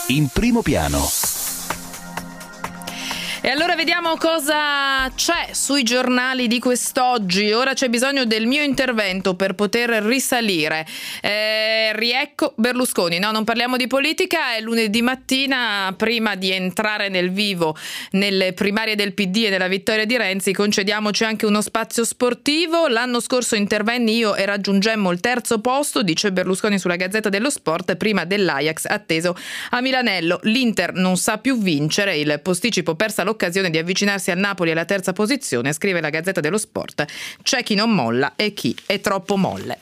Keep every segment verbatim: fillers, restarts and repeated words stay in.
in primo piano. E allora vediamo cosa c'è sui giornali di quest'oggi. Ora c'è bisogno del mio intervento per poter risalire. Eh, riecco Berlusconi. No, non parliamo di politica, è lunedì mattina. Prima di entrare nel vivo nelle primarie del P D e nella vittoria di Renzi, concediamoci anche uno spazio sportivo. L'anno scorso intervenni io e raggiungemmo il terzo posto, dice Berlusconi sulla Gazzetta dello Sport, prima dell'Ajax atteso a Milanello. L'Inter non sa più vincere, il posticipo persa l'occasione di avvicinarsi al Napoli alla terza posizione, scrive la Gazzetta dello Sport. C'è chi non molla e chi è troppo molle.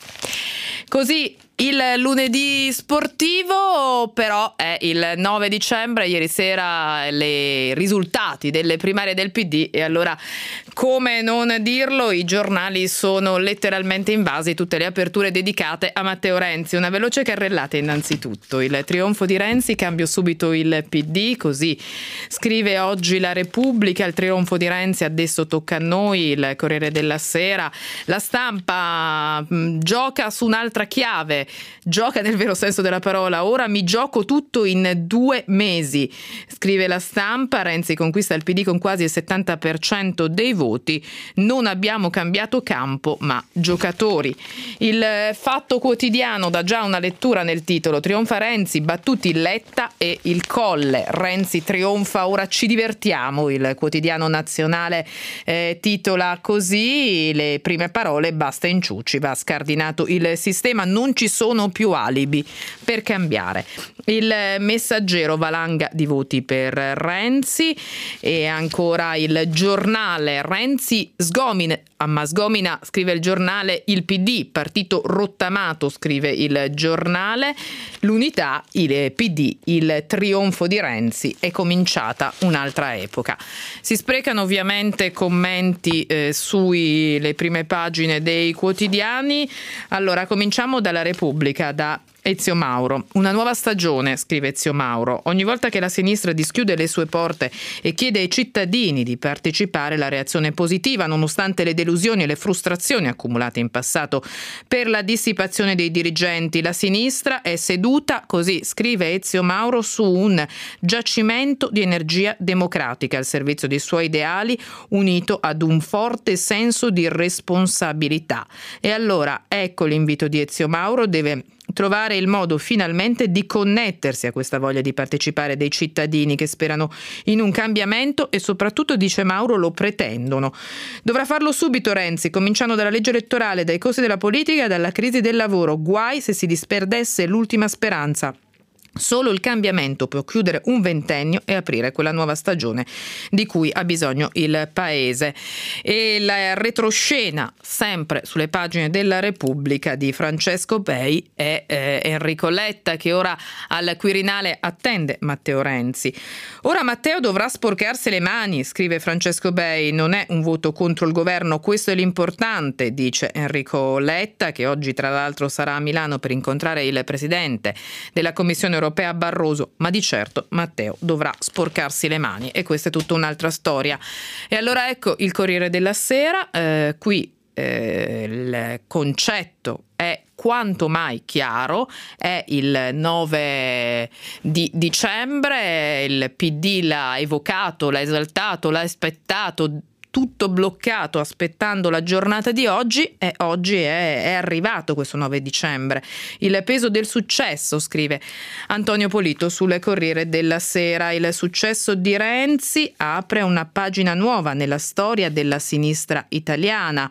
Così il lunedì sportivo, però è il nove dicembre, ieri sera i risultati delle primarie del P D, e allora come non dirlo, i giornali sono letteralmente invasi, tutte le aperture dedicate a Matteo Renzi. Una veloce carrellata innanzitutto: il trionfo di Renzi, cambio subito il P D, così scrive oggi la Repubblica. Il trionfo di Renzi, adesso tocca a noi, il Corriere della Sera. La Stampa mh, gioca su un'altra chiave, gioca nel vero senso della parola. Ora mi gioco tutto in due mesi, scrive la Stampa. Renzi conquista il P D con quasi il settanta per cento dei voti. Non abbiamo cambiato campo ma giocatori. Il Fatto Quotidiano dà già una lettura nel titolo: trionfa Renzi, battuti Letta e il Colle. Renzi trionfa, ora ci divertiamo. Il quotidiano nazionale eh, titola così le prime parole: basta inciuci, va scardinato il sistema, non ci sono più alibi per cambiare. Il Messaggero, valanga di voti per Renzi. E ancora il Giornale: Renzi sgomina, ma sgomina, scrive il Giornale, il P D, partito rottamato, scrive il Giornale. L'Unità, il P D, il trionfo di Renzi, è cominciata un'altra epoca. Si sprecano ovviamente commenti eh, sulle prime pagine dei quotidiani. Allora cominciamo dalla Repubblica, da Ezio Mauro. Una nuova stagione, scrive Ezio Mauro. Ogni volta che la sinistra dischiude le sue porte e chiede ai cittadini di partecipare, la reazione è positiva, nonostante le delusioni e le frustrazioni accumulate in passato per la dissipazione dei dirigenti. La sinistra è seduta, così scrive Ezio Mauro, su un giacimento di energia democratica al servizio dei suoi ideali, unito ad un forte senso di responsabilità. E allora ecco l'invito di Ezio Mauro: deve trovare il modo finalmente di connettersi a questa voglia di partecipare dei cittadini che sperano in un cambiamento e soprattutto, dice Mauro, lo pretendono. Dovrà farlo subito Renzi, cominciando dalla legge elettorale, dai costi della politica e dalla crisi del lavoro. Guai se si disperdesse l'ultima speranza. Solo il cambiamento può chiudere un ventennio e aprire quella nuova stagione di cui ha bisogno il Paese. E la retroscena, sempre sulle pagine della Repubblica, di Francesco Bei è eh, Enrico Letta, che ora al Quirinale attende Matteo Renzi. Ora Matteo dovrà sporcarsi le mani, scrive Francesco Bei. Non è un voto contro il governo, questo è l'importante, dice Enrico Letta, che oggi tra l'altro sarà a Milano per incontrare il presidente della Commissione Europea Barroso, ma di certo Matteo dovrà sporcarsi le mani, e questa è tutta un'altra storia. E allora ecco il Corriere della Sera, eh, qui eh, il concetto è quanto mai chiaro. È il nove di dicembre, il P D l'ha evocato, l'ha esaltato, l'ha aspettato, tutto bloccato aspettando la giornata di oggi, e oggi è, è arrivato questo nove dicembre. Il peso del successo, scrive Antonio Polito sul Corriere della Sera. Il successo di Renzi apre una pagina nuova nella storia della sinistra italiana,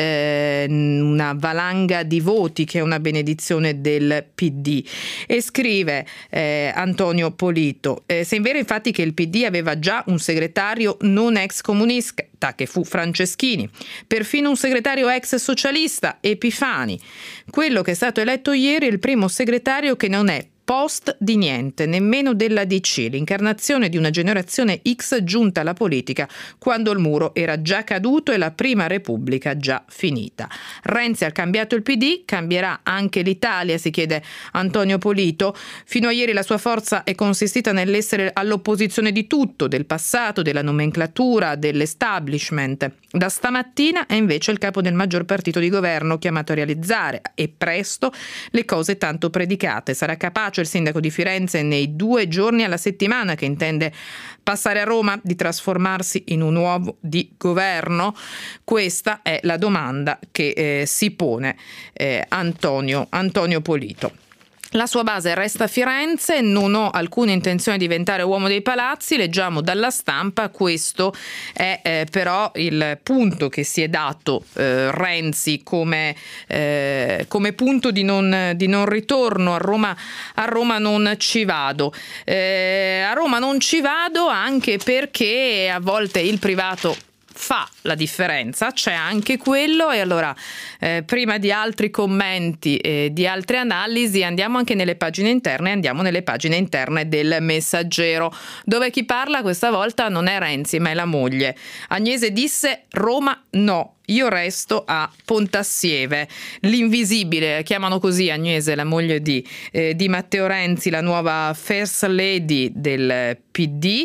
eh, una valanga di voti che è una benedizione del P D. E scrive eh, Antonio Polito, eh, se è vero infatti che il P D aveva già un segretario non ex comunista, che fu Franceschini, perfino un segretario ex socialista, Epifani. Quello che è stato eletto ieri è il primo segretario che non è post di niente, nemmeno della D C, l'incarnazione di una generazione X giunta alla politica quando il muro era già caduto e la prima Repubblica già finita. Renzi ha cambiato il P D, cambierà anche l'Italia, si chiede Antonio Polito. Fino a ieri la sua forza è consistita nell'essere all'opposizione di tutto, del passato, della nomenclatura, dell'establishment. Da stamattina è invece il capo del maggior partito di governo, chiamato a realizzare, e presto, le cose tanto predicate. Sarà capace il sindaco di Firenze nei due giorni alla settimana che intende passare a Roma, di trasformarsi in un uomo di governo? Questa è la domanda che eh, si pone eh, Antonio, Antonio Polito. La sua base resta a Firenze, non ho alcuna intenzione di diventare uomo dei palazzi, leggiamo dalla Stampa. Questo è eh, però il punto che si è dato eh, Renzi come, eh, come punto di non, di non ritorno. A Roma, a Roma non ci vado. Eh, a Roma non ci vado anche perché a volte il privato fa la differenza, c'è anche quello. E allora eh, prima di altri commenti e di altre analisi andiamo anche nelle pagine interne, andiamo nelle pagine interne del Messaggero, dove chi parla questa volta non è Renzi ma è la moglie. Agnese disse: Roma no, io resto a Pontassieve. L'invisibile, chiamano così Agnese, la moglie di, eh, di Matteo Renzi, la nuova first lady del P D,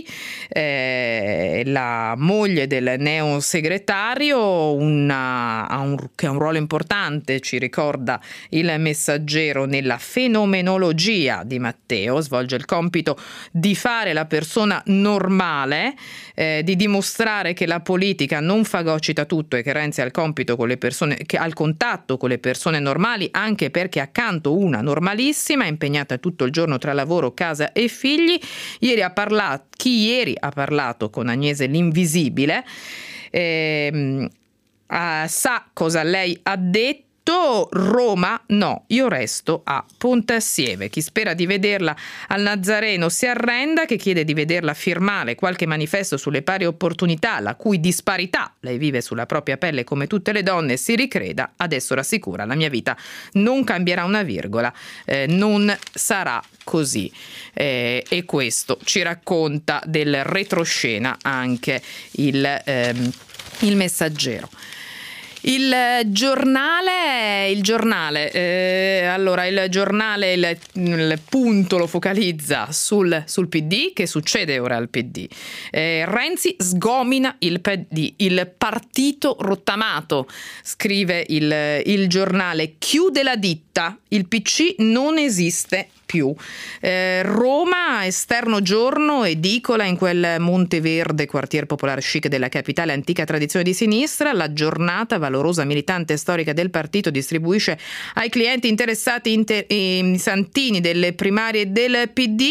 eh, la moglie del neo segretario, una, ha un, che ha un ruolo importante, ci ricorda il Messaggero, nella fenomenologia di Matteo. Svolge il compito di fare la persona normale, eh, di dimostrare che la politica non fagocita tutto e che Renzi ha il compito con le persone, che ha il contatto con le persone normali, anche perché accanto una normalissima, impegnata tutto il giorno tra lavoro, casa e figli. Ieri ha parlato, chi ieri ha parlato con Agnese l'invisibile, eh, uh, sa cosa lei ha detto. Roma no, io resto a Pontassieve. Chi spera di vederla al Nazareno si arrenda, che chiede di vederla firmare qualche manifesto sulle pari opportunità, la cui disparità lei vive sulla propria pelle come tutte le donne, si ricreda. Adesso rassicura: la mia vita non cambierà una virgola, eh, non sarà così. Eh, e questo ci racconta del retroscena anche il, ehm, il Messaggero. Il giornale, il giornale, eh, allora il giornale il, il punto lo focalizza sul, sul P D. Che succede ora al P D? Eh, Renzi sgomina il P D, il partito rottamato, scrive il, il giornale, chiude la ditta, il P C non esiste più. Eh, Roma, esterno giorno, edicola in quel Monteverde, quartier popolare chic della capitale, antica tradizione di sinistra. La Giornata, valorosa militante storica del partito, distribuisce ai clienti interessati inter- i santini delle primarie del P D.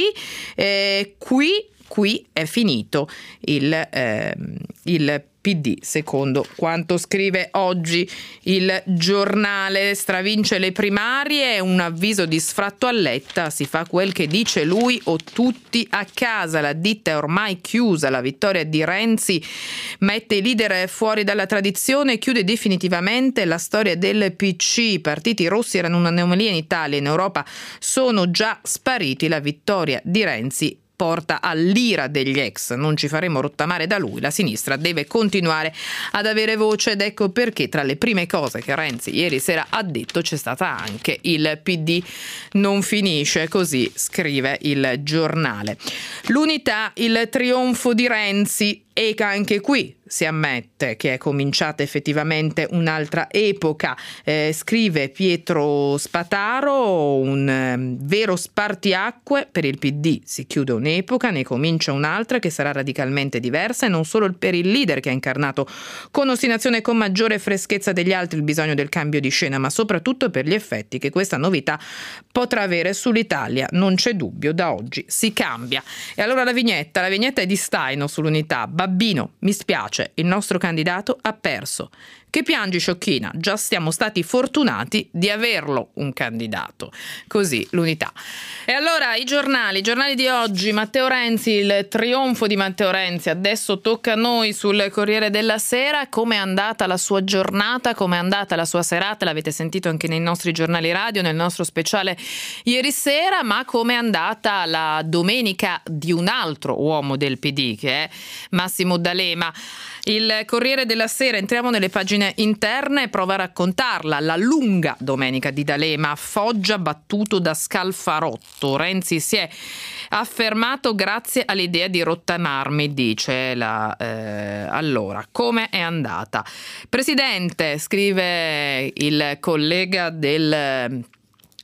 Eh, qui, qui è finito il, eh, il P D, secondo quanto scrive oggi il giornale. Stravince le primarie, un avviso di sfratto a Letta: si fa quel che dice lui o tutti a casa. La ditta è ormai chiusa, la vittoria di Renzi mette i leader fuori dalla tradizione e chiude definitivamente la storia del P C. I partiti rossi erano un'anomalia in Italia, in Europa sono già spariti. La vittoria di Renzi porta all'ira degli ex, non ci faremo rottamare da lui, la sinistra deve continuare ad avere voce. Ed ecco perché tra le prime cose che Renzi ieri sera ha detto c'è stata anche il P D non finisce così, scrive il giornale. L'Unità, il trionfo di Renzi, e anche qui si ammette che è cominciata effettivamente un'altra epoca, eh, scrive Pietro Spataro, un eh, vero spartiacque per il P D. Si chiude un'epoca, ne comincia un'altra che sarà radicalmente diversa, e non solo per il leader che ha incarnato con ostinazione e con maggiore freschezza degli altri il bisogno del cambio di scena, ma soprattutto per gli effetti che questa novità potrà avere sull'Italia. Non c'è dubbio, da oggi si cambia. E allora la vignetta, la vignetta è di Staino sull'Unità. Babbino, mi spiace, il nostro candidato ha perso. Che piangi, sciocchina? Già siamo stati fortunati di averlo un candidato. Così l'Unità. E allora i giornali, i giornali di oggi, Matteo Renzi, il trionfo di Matteo Renzi. Adesso tocca a noi sul Corriere della Sera. Come è andata la sua giornata, come è andata la sua serata? L'avete sentito anche nei nostri giornali radio, nel nostro speciale ieri sera. Ma come è andata la domenica di un altro uomo del P D, che è Massimo D'Alema? Il Corriere della Sera, entriamo nelle pagine interne e prova a raccontarla. La lunga domenica di D'Alema, Foggia battuto da Scalfarotto. Renzi si è affermato grazie all'idea di rottamarmi, dice la eh, allora. Come è andata? Presidente, scrive il collega del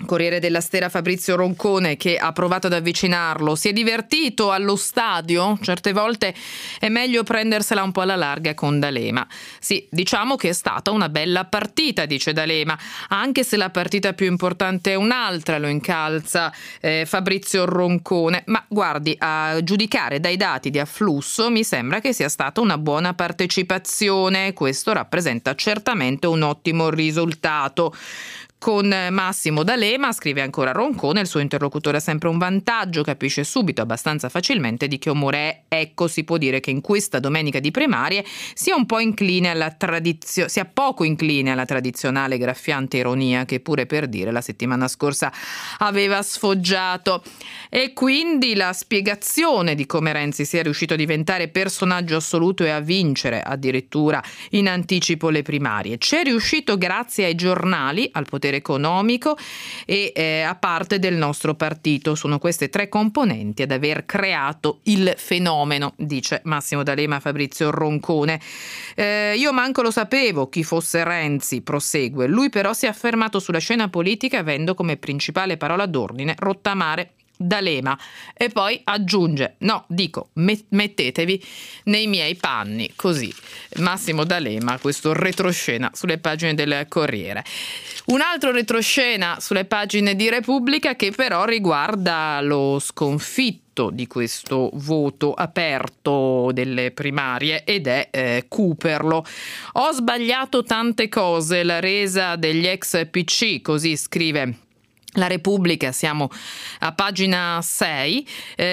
Corriere della Sera Fabrizio Roncone, che ha provato ad avvicinarlo. Si è divertito allo stadio? Certe volte è meglio prendersela un po' alla larga con D'Alema. Sì, diciamo che è stata una bella partita, dice D'Alema, anche se la partita più importante è un'altra, lo incalza eh, Fabrizio Roncone. Ma guardi, a giudicare dai dati di afflusso mi sembra che sia stata una buona partecipazione. Questo rappresenta certamente un ottimo risultato. Con Massimo D'Alema, scrive ancora Roncone, il suo interlocutore ha sempre un vantaggio, capisce subito abbastanza facilmente di che umore è. Ecco, si può dire che in questa domenica di primarie sia un po' incline alla tradizione, sia poco incline alla tradizionale graffiante ironia che, pure per dire, la settimana scorsa aveva sfoggiato. E quindi la spiegazione di come Renzi sia riuscito a diventare personaggio assoluto e a vincere addirittura in anticipo le primarie. C'è riuscito grazie ai giornali, al potere economico e eh, a parte del nostro partito. Sono queste tre componenti ad aver creato il fenomeno, dice Massimo D'Alema a Fabrizio Roncone. Eh, io manco lo sapevo chi fosse Renzi, prosegue. Lui però si è affermato sulla scena politica avendo come principale parola d'ordine rottamare D'Alema, e poi aggiunge: no, dico, mettetevi nei miei panni. Così Massimo D'Alema, questo retroscena sulle pagine del Corriere. Un altro retroscena sulle pagine di Repubblica, che però riguarda lo sconfitto di questo voto aperto delle primarie, ed è eh, Cooperlo. Ho sbagliato tante cose, la resa degli ex P C, così scrive La Repubblica, siamo a pagina sei,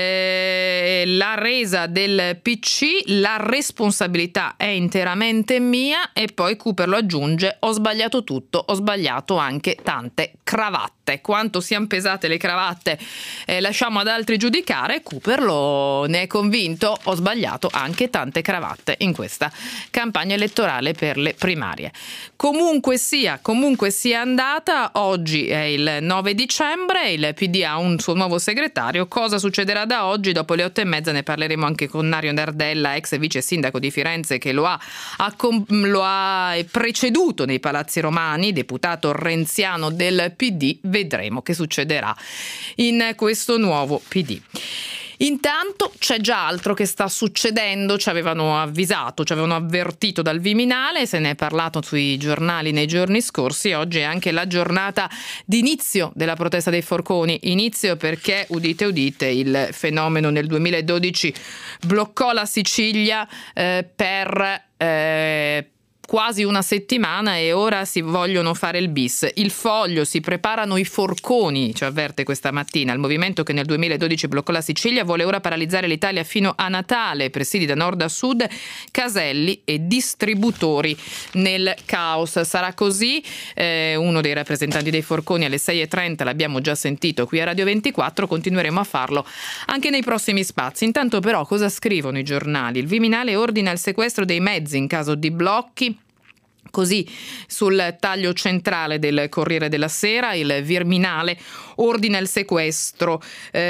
eh, la resa del P C, la responsabilità è interamente mia, e poi Cooperlo aggiunge: ho sbagliato tutto, ho sbagliato anche tante cravatte. Quanto siano pesate le cravatte eh, lasciamo ad altri giudicare. Cooperlo ne è convinto: ho sbagliato anche tante cravatte in questa campagna elettorale per le primarie. Comunque sia, comunque sia andata, oggi è il nove dicembre, il P D ha un suo nuovo segretario. Cosa succederà da oggi? Dopo le otto e mezza ne parleremo anche con Nario Nardella, ex vice sindaco di Firenze, che lo ha, lo ha preceduto nei Palazzi Romani, deputato renziano del P D. Vedremo che succederà in questo nuovo P D. Intanto c'è già altro che sta succedendo. Ci avevano avvisato, ci avevano avvertito dal Viminale, se ne è parlato sui giornali nei giorni scorsi. Oggi è anche la giornata di inizio della protesta dei forconi. Inizio perché, udite udite, il fenomeno nel duemiladodici bloccò la Sicilia eh, per eh, quasi una settimana, e ora si vogliono fare il bis. Il Foglio: si preparano i forconi, ci avverte questa mattina. Il movimento che nel duemiladodici bloccò la Sicilia vuole ora paralizzare l'Italia fino a Natale. Presidi da nord a sud, caselli e distributori nel caos. Sarà così. Eh, uno dei rappresentanti dei forconi alle sei e trenta l'abbiamo già sentito qui a Radio ventiquattro, continueremo a farlo anche nei prossimi spazi. Intanto però cosa scrivono i giornali? Il Viminale ordina il sequestro dei mezzi in caso di blocchi. Così sul taglio centrale del Corriere della Sera, il Viminale ordina il sequestro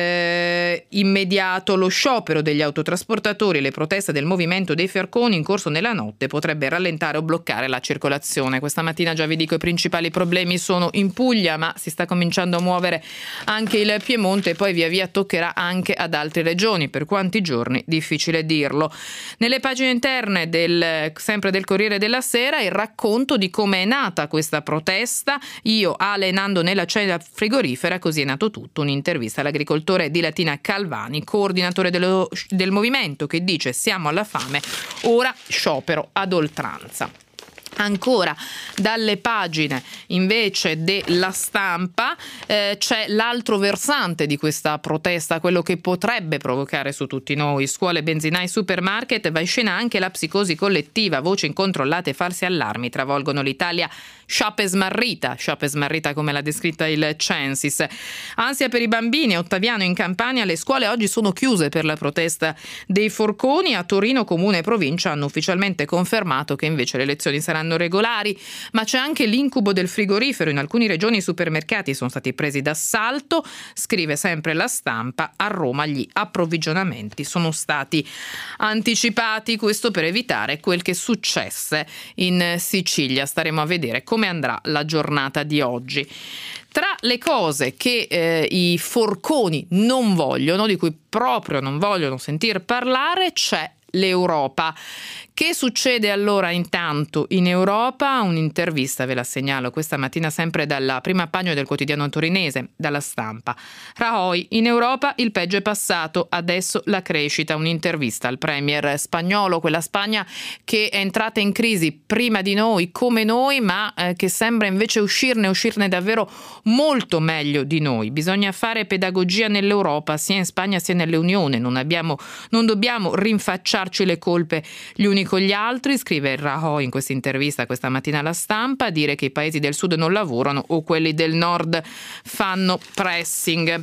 eh, immediato. Lo sciopero degli autotrasportatori e le proteste del movimento dei forconi in corso nella notte potrebbe rallentare o bloccare la circolazione. Questa mattina già vi dico i principali problemi sono in Puglia, ma si sta cominciando a muovere anche il Piemonte, e poi via via toccherà anche ad altre regioni. Per quanti giorni? Difficile dirlo. Nelle pagine interne del sempre del Corriere della Sera il racconto di come è nata questa protesta. Io, Ale, Nando nella cella frigorifera, così è nato tutto. Un'intervista all'agricoltore di Latina Calvani, coordinatore dello, del movimento, che dice: siamo alla fame, ora sciopero ad oltranza. Ancora dalle pagine invece della Stampa eh, c'è l'altro versante di questa protesta, quello che potrebbe provocare su tutti noi. Scuole, benzinai, supermarket, va in scena anche la psicosi collettiva. Voci incontrollate e falsi allarmi travolgono l'Italia sciape smarrita, sciape smarrita come l'ha descritta il Censis. Ansia per i bambini. Ottaviano in Campania: le scuole oggi sono chiuse per la protesta dei forconi. A Torino comune e provincia hanno ufficialmente confermato che invece le lezioni saranno saranno regolari, ma c'è anche l'incubo del frigorifero. In alcuni regioni i supermercati sono stati presi d'assalto, scrive sempre La Stampa. A Roma gli approvvigionamenti sono stati anticipati, questo per evitare quel che successe in Sicilia. Staremo a vedere come andrà la giornata di oggi. Tra le cose che eh, i forconi non vogliono, di cui proprio non vogliono sentir parlare, c'è l'Europa. Che succede allora intanto in Europa? Un'intervista, ve la segnalo questa mattina sempre dalla prima pagina del quotidiano torinese, dalla Stampa. Rajoy, in Europa il peggio è passato, adesso la crescita. Un'intervista al premier spagnolo, quella Spagna che è entrata in crisi prima di noi, come noi, ma eh, che sembra invece uscirne, uscirne davvero molto meglio di noi. Bisogna fare pedagogia nell'Europa, sia in Spagna sia nell'Unione. Non abbiamo, non dobbiamo rinfacciarci le colpe gli uni con gli altri, scrive Rajoy in questa intervista questa mattina alla Stampa. Dire che i paesi del sud non lavorano o quelli del nord fanno pressing.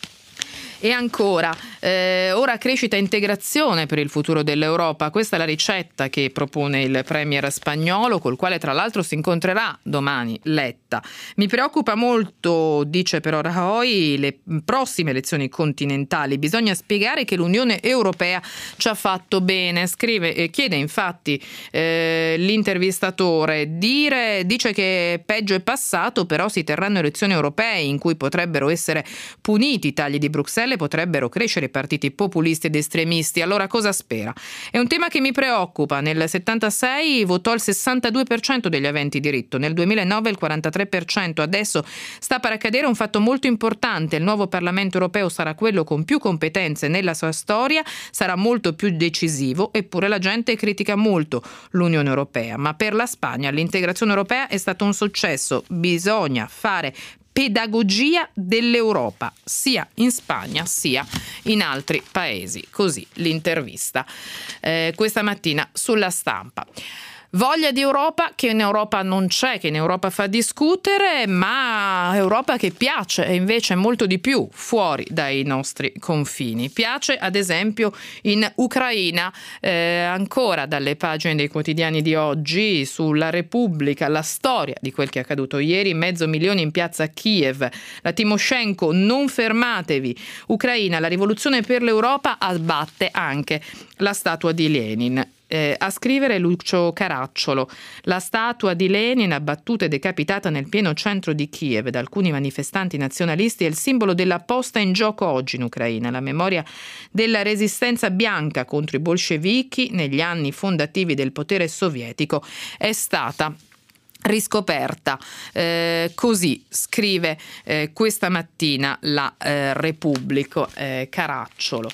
E ancora, eh, ora crescita e integrazione per il futuro dell'Europa. Questa è la ricetta che propone il premier spagnolo, col quale tra l'altro si incontrerà domani Letta. Mi preoccupa molto, dice però Rajoy, le prossime elezioni continentali. Bisogna spiegare che l'Unione Europea ci ha fatto bene. Scrive e chiede infatti eh, l'intervistatore. Dire, dice che peggio è passato, però si terranno elezioni europee in cui potrebbero essere puniti i tagli di Bruxelles, potrebbero crescere partiti populisti ed estremisti. Allora cosa spera? È un tema che mi preoccupa. Nel settantasei votò il sessantadue per cento degli aventi diritto, nel duemilanove il quarantatré per cento. Adesso sta per accadere un fatto molto importante. Il nuovo Parlamento europeo sarà quello con più competenze nella sua storia, sarà molto più decisivo, eppure la gente critica molto l'Unione Europea. Ma per la Spagna l'integrazione europea è stato un successo. Bisogna fare pedagogia dell'Europa, sia in Spagna sia in altri paesi. Così l'intervista eh, questa mattina sulla Stampa. Voglia di Europa che in Europa non c'è, che in Europa fa discutere, ma Europa che piace e invece molto di più fuori dai nostri confini. Piace ad esempio in Ucraina, eh, ancora dalle pagine dei quotidiani di oggi, sulla Repubblica, la storia di quel che è accaduto ieri, mezzo milione in piazza Kiev, la Timoshenko, non fermatevi, Ucraina, la rivoluzione per l'Europa abbatte anche la statua di Lenin. Eh, a scrivere Lucio Caracciolo. La statua di Lenin, abbattuta e decapitata nel pieno centro di Kiev da alcuni manifestanti nazionalisti, è il simbolo della posta in gioco oggi in Ucraina, la memoria della resistenza bianca contro i bolscevichi negli anni fondativi del potere sovietico è stata riscoperta. Eh, così scrive eh, questa mattina la eh, Repubblica, eh, Caracciolo.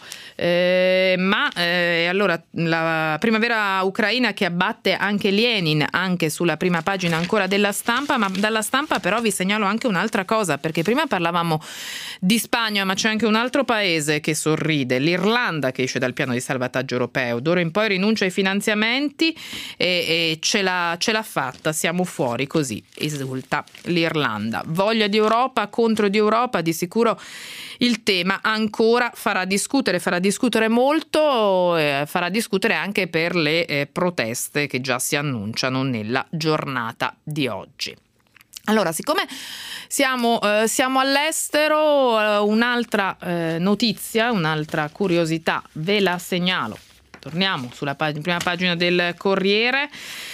Eh, ma eh, allora la primavera ucraina che abbatte anche Lenin, anche sulla prima pagina ancora della Stampa, ma dalla Stampa però vi segnalo anche un'altra cosa, perché prima parlavamo di Spagna, ma c'è anche un altro paese che sorride, l'Irlanda, che esce dal piano di salvataggio europeo. D'ora in poi rinuncia ai finanziamenti e, e ce l'ha, ce l'ha fatta, siamo fuori. Fuori, così esulta l'Irlanda. Voglia di Europa contro di Europa, di sicuro il tema ancora farà discutere, farà discutere molto, eh, farà discutere anche per le eh, proteste che già si annunciano nella giornata di oggi. Allora, siccome siamo, eh, siamo all'estero, eh, un'altra eh, notizia, un'altra curiosità ve la segnalo. Torniamo sulla pag- prima pagina del Corriere.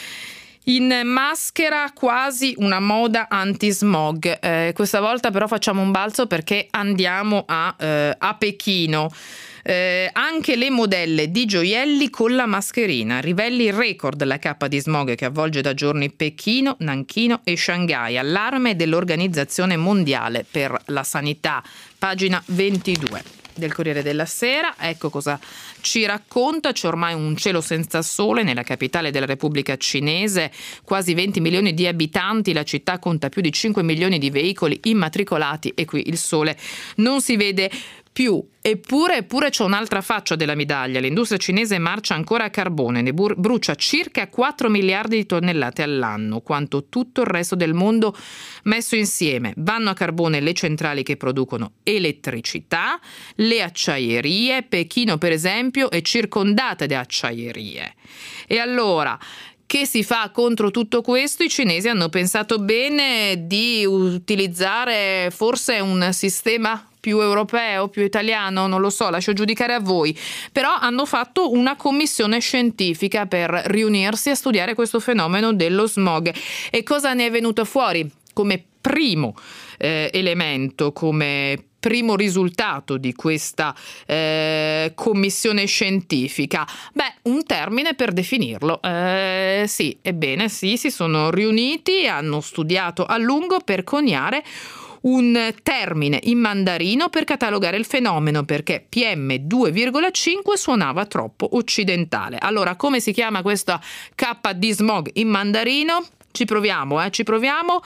In maschera quasi una moda anti-smog. Eh, questa volta però facciamo un balzo perché andiamo a, eh, a Pechino. Eh, anche le modelle di gioielli con la mascherina. Rivelli il record la cappa di smog che avvolge da giorni Pechino, Nanchino e Shanghai. Allarme dell'Organizzazione Mondiale per la Sanità. Pagina ventidue del Corriere della Sera. Ecco cosa ci racconta. C'è ormai un cielo senza sole nella capitale della Repubblica Cinese, quasi venti milioni di abitanti, la città conta più di cinque milioni di veicoli immatricolati e qui il sole non si vede più. Eppure, eppure c'è un'altra faccia della medaglia. L'industria cinese marcia ancora a carbone, ne bur- brucia circa quattro miliardi di tonnellate all'anno, quanto tutto il resto del mondo messo insieme. Vanno a carbone le centrali che producono elettricità, le acciaierie. Pechino, per esempio, è circondata da acciaierie. E allora, Che si fa contro tutto questo? I cinesi hanno pensato bene di utilizzare forse un sistema più europeo, più italiano, non lo so, lascio giudicare a voi, però hanno fatto una commissione scientifica per riunirsi a studiare questo fenomeno dello smog. E cosa ne è venuto fuori come primo eh, elemento, come primo risultato di questa eh, commissione scientifica? Beh, un termine per definirlo. Eh, sì, ebbene sì, si sono riuniti, hanno studiato a lungo per coniare un termine in mandarino per catalogare il fenomeno, perché P M due virgola cinque suonava troppo occidentale. Allora, come si chiama questa K di smog in mandarino? Ci proviamo, eh, ci proviamo.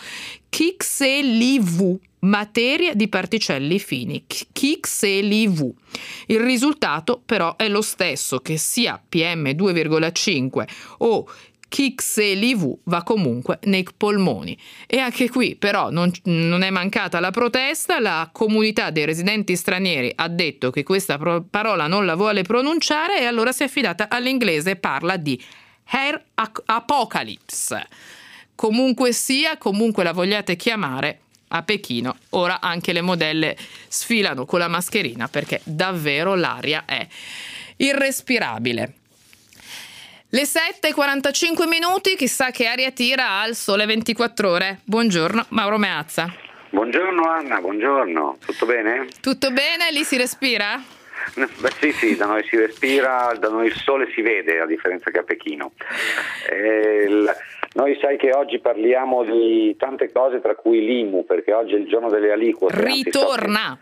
Chixelivu, materia di particelli fini. Chixelivu. Il risultato però è lo stesso, che sia P M due virgola cinque o Chixelivu va comunque nei polmoni. E anche qui però non, non è mancata la protesta. La comunità dei residenti stranieri ha detto che questa pro- parola non la vuole pronunciare, e allora si è affidata all'inglese. Parla di Air Apocalypse. Comunque sia, comunque la vogliate chiamare, a Pechino ora anche le modelle sfilano con la mascherina, perché davvero l'aria è irrespirabile. Le sette e quarantacinque minuti, chissà che aria tira al Sole ventiquattro Ore. Buongiorno Mauro Meazza. Buongiorno Anna, buongiorno. Tutto bene? Tutto bene? Lì si respira? Beh, sì, sì, da noi si respira, da noi il sole si vede, a differenza che a Pechino. Eh, il, noi sai che oggi parliamo di tante cose, tra cui l'I M U, perché oggi è il giorno delle aliquote. Ritorna!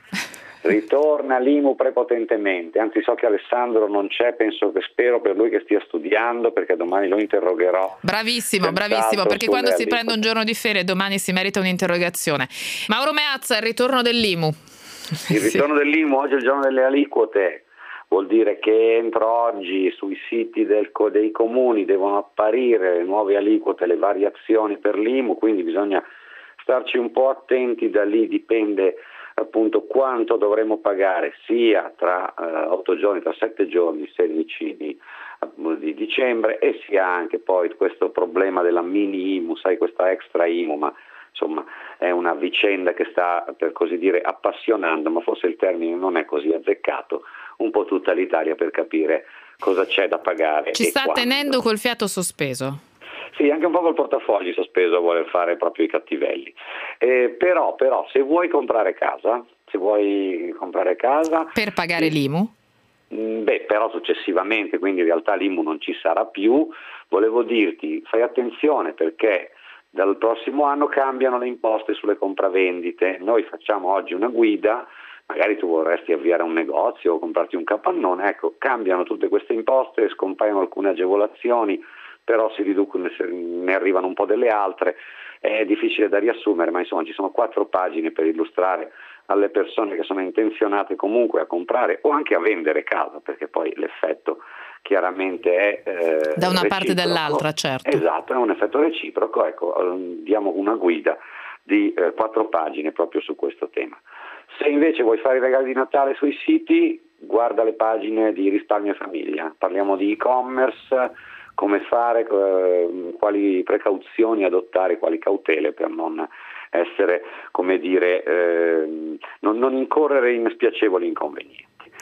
Ritorna l'I M U prepotentemente, anzi so che Alessandro non c'è, penso che spero per lui che stia studiando, perché domani lo interrogerò. Bravissimo, bravissimo, perché quando si prende un giorno di ferie domani si merita un'interrogazione. Mauro Meazza, il ritorno dell'I M U. Il ritorno sì. dell'I M U, oggi è il giorno delle aliquote, vuol dire che entro oggi sui siti del, dei comuni devono apparire le nuove aliquote, le variazioni per l'I M U, quindi bisogna starci un po' attenti, da lì dipende appunto quanto dovremo pagare sia tra otto eh, giorni, tra sette giorni, sedici di, di dicembre, e sia anche poi questo problema della mini I M U, sai, questa extra I M U, ma insomma è una vicenda che sta, per così dire, appassionando, ma forse il termine non è così azzeccato, un po' tutta l'Italia per capire cosa c'è da pagare. Ci sta quando. Tenendo col fiato sospeso. Sì, anche un po' col portafogli sospeso a voler fare proprio i cattivelli. Eh, però, però, se vuoi comprare casa, se vuoi comprare casa... Per pagare eh, l'I M U? Beh, però successivamente, quindi in realtà l'I M U non ci sarà più. Volevo dirti, fai attenzione, perché dal prossimo anno cambiano le imposte sulle compravendite. Noi facciamo oggi una guida, magari tu vorresti avviare un negozio o comprarti un capannone, ecco, cambiano tutte queste imposte, scompaiono alcune agevolazioni, però si riducono, ne arrivano un po' delle altre. È difficile da riassumere, ma insomma ci sono quattro pagine per illustrare alle persone che sono intenzionate comunque a comprare o anche a vendere casa, perché poi l'effetto chiaramente è eh, da una reciproco. Parte dall'altra, certo. Esatto, è un effetto reciproco. Ecco, diamo una guida di eh, quattro pagine proprio su questo tema. Se invece vuoi fare i regali di Natale sui siti, guarda le pagine di Risparmio Famiglia. Parliamo di e-commerce, come fare, eh, quali precauzioni adottare, quali cautele per non essere, come dire, eh, non, non incorrere in spiacevoli inconvenienti.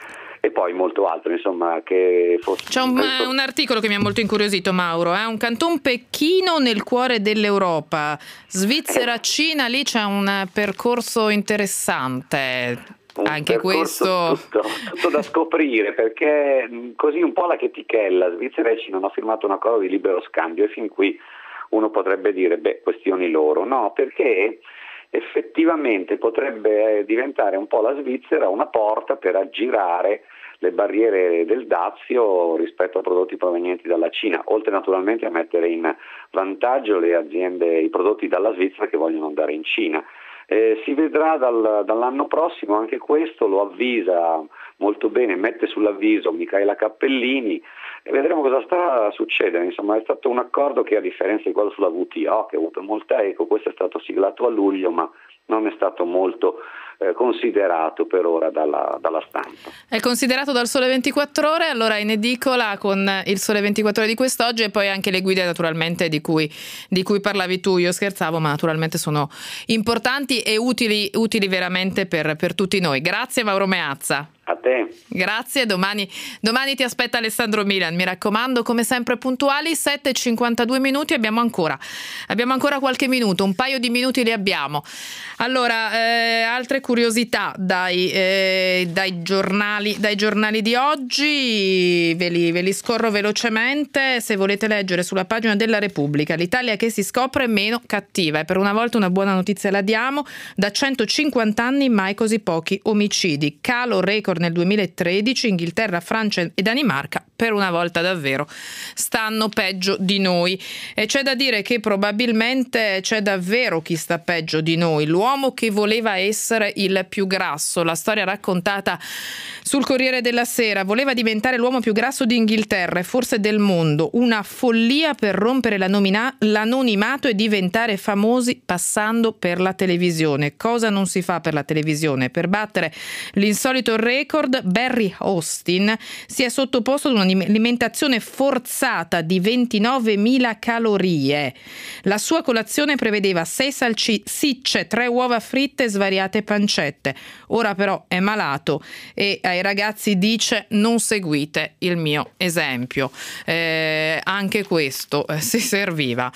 E poi molto altro, insomma, che fosse... C'è un, penso... un articolo che mi ha molto incuriosito, Mauro, eh? Un canton Pechino nel cuore dell'Europa, Svizzera-Cina, lì c'è un percorso interessante. Un Anche questo tutto, tutto da scoprire, perché così un po' la chetichella, Svizzera e Cina hanno firmato un accordo di libero scambio e fin qui uno potrebbe dire, beh, questioni loro. No, perché effettivamente potrebbe diventare un po' la Svizzera una porta per aggirare le barriere del dazio rispetto a prodotti provenienti dalla Cina, oltre naturalmente a mettere in vantaggio le aziende, i prodotti dalla Svizzera che vogliono andare in Cina. Eh, si vedrà dal, dall'anno prossimo, anche questo lo avvisa molto bene, mette sull'avviso Micaela Cappellini, e vedremo cosa sta a succedere. Insomma, è stato un accordo che, a differenza di quello sulla W T O, che ha avuto molta eco, questo è stato siglato a luglio, ma non è stato molto eh, considerato per ora dalla, dalla stampa. È considerato dal Sole ventiquattro Ore, allora in edicola con il Sole ventiquattro Ore di quest'oggi e poi anche le guide naturalmente di cui, di cui parlavi tu. Io scherzavo, ma naturalmente sono importanti e utili, utili veramente per, per tutti noi. Grazie Mauro Meazza. A te. Grazie, domani, domani ti aspetta Alessandro Milan, mi raccomando, come sempre puntuali. Sette e cinquantadue minuti, abbiamo ancora abbiamo ancora qualche minuto, un paio di minuti li abbiamo. Allora, eh, altre curiosità dai, eh, dai giornali dai giornali di oggi, ve li, ve li scorro velocemente. Se volete leggere sulla pagina della Repubblica, l'Italia che si scopre meno cattiva, e per una volta una buona notizia la diamo: da centocinquanta anni mai così pochi omicidi, calo record nel duemilatredici, Inghilterra, Francia e Danimarca per una volta davvero stanno peggio di noi, e c'è da dire che probabilmente c'è davvero chi sta peggio di noi, l'uomo che voleva essere il più grasso. La storia raccontata sul Corriere della Sera: voleva diventare l'uomo più grasso d'Inghilterra e forse del mondo, una follia per rompere l'anomina- l'anonimato e diventare famosi passando per la televisione. Cosa non si fa per la televisione? Per battere l'insolito record, Barry Austin si è sottoposto ad un'alimentazione forzata di ventinovemila calorie. La sua colazione prevedeva sei salsicce, tre uova fritte e svariate pancette. Ora però è malato e ai ragazzi dice: non seguite il mio esempio. Eh, anche questo eh, si serviva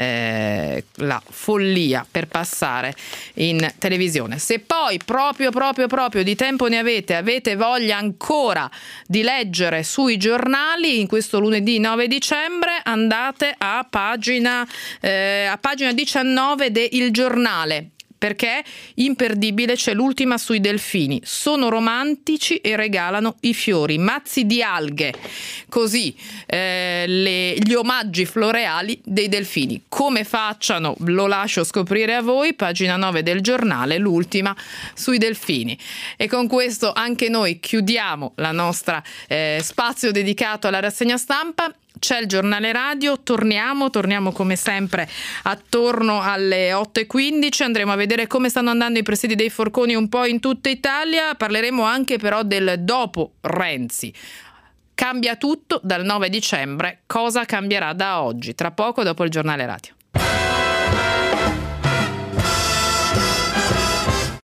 eh, la follia per passare in televisione. Se poi proprio proprio proprio di tempo ne avete, avete voglia ancora di leggere sui giornali, in questo lunedì nove dicembre andate a pagina, eh, a pagina diciannove de Il Giornale, perché imperdibile c'è l'ultima sui delfini. Sono romantici e regalano i fiori, mazzi di alghe, così eh, le, gli omaggi floreali dei delfini. Come facciano lo lascio scoprire a voi. Pagina nove del Giornale, l'ultima sui delfini. E con questo anche noi chiudiamo la nostra eh, spazio dedicato alla rassegna stampa. C'è il giornale radio, torniamo, torniamo come sempre attorno alle otto e quindici, andremo a vedere come stanno andando i presidi dei forconi un po' in tutta Italia, parleremo anche però del dopo Renzi. Cambia tutto dal nove dicembre, cosa cambierà da oggi? Tra poco dopo il giornale radio.